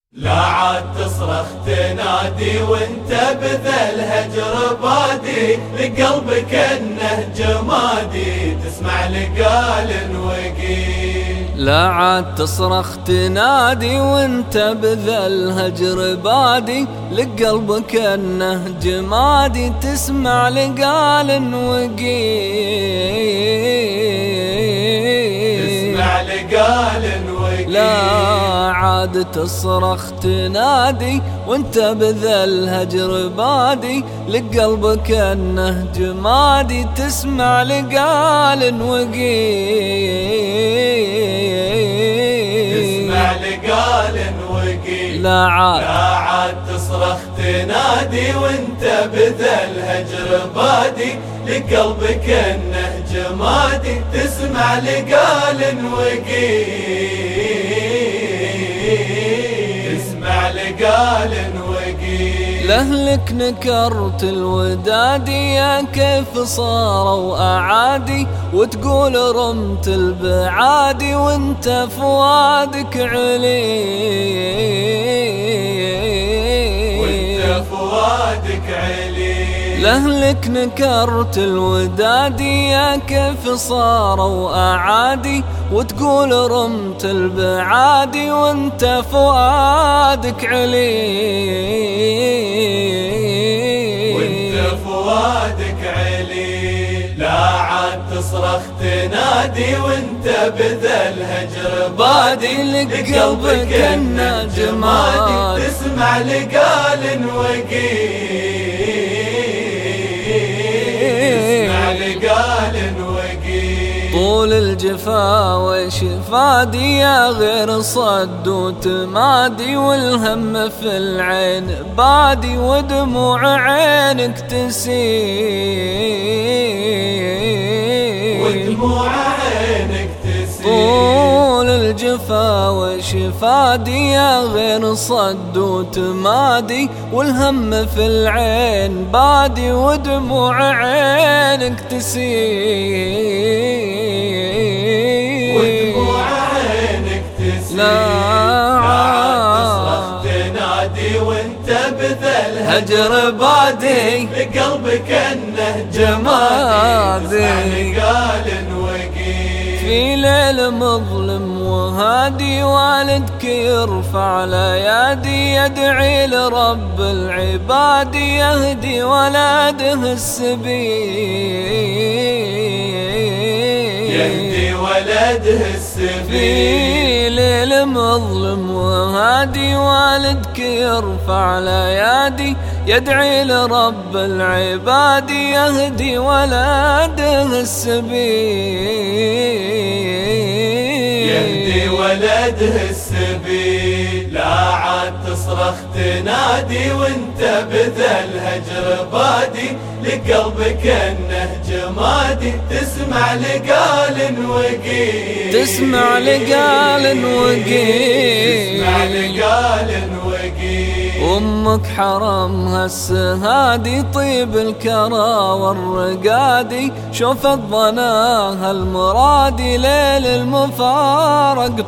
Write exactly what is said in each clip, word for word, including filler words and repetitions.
لا عاد تصرخ تنادي وانت بذا الهجر بادي، لقلبك انه جمادي تسمع لقال وقيل. لا عاد تصرخ تنادي وانت بذا الهجر بادي، لقلبك انه جمادي تسمع لقال وقيل. تسمع لقال وقيل. لا عاد تصرخ تنادي وانت بذا الهجر بادي، لقلبك انه جمادي تسمع لقال وقيل. تسمع لقال وقيل. لا عاد لا عاد تصرخ تنادي وانت بذا الهجر بادي، لقلبك انه جمادي تسمع لقال وقيل. تسمع لقال وقيل. لأهلك نكرت الودادي يا كيف صاروا أعادي، وتقول رمت البعادي وانت فؤادك علي. وانت فؤادك علي. لأهلك نكرت الودادي يا كيف صاروا أعادي، وتقول رمت البعادي وانت فؤادك علي. وانت فؤادك علي. لا عاد تصرخ تنادي وانت بذا الهجر بادي، لقلبك انه جمادي تسمع لقال وقيل. طول الجفا وشفادي يا غير صد وتمادي، والهم في العين بادي ودموع عينك تسيل. ودموع عينك تسيل. طول الجفا وشفادي يا غير صد وتمادي، والهم في العين بادي ودموع عينك تسيل. ودموع عينك تسيل. لا عاد تصرخ تنادي وانت بذا الهجر بادي، لقلبك انه جمادي تسمع لقال وقيل. في ليل مظلم وهادي والدك يرفع الايادي، يدعي لرب العباد يهدي ولده السبيل. يهدي ولده السبيل. في ليل مظلم وهادي والدك يرفع الايادي، يدعي لرب العباد يهدي ولده السبيل. يهدي ولده السبيل. لا عاد تصرخ تنادي وانت بذا الهجر بادي، لقلبك انه جمادي تسمع لقال وقيل. تسمع لقال وقيل. تسمع لقال وقيل. أمك حرمها السهادي طيب الكرى والرقادي، شوفت ظناها المرادي ليل المفارق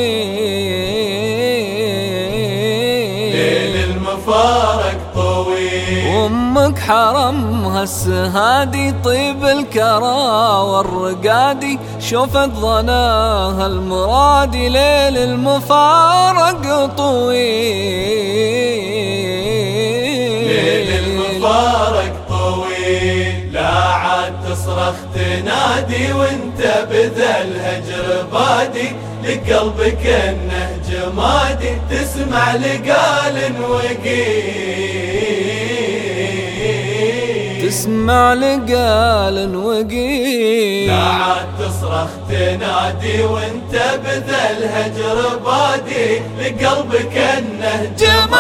طويل. ليل المفارق طويل. أمك حرمها السهادي طيب الكرى والرقادي، شوفت ظناها المرادي ليل المفارق طويل. ليل المفارق طويل. لا عاد تصرخ تنادي وانت بذا الهجر بادي، لقلبك انه جمادي تسمع لقال وقيل. تسمع لقال وقيل. لا عاد تصرخ تنادي وانت بذا الهجر بادي، لقلبك انه جمادي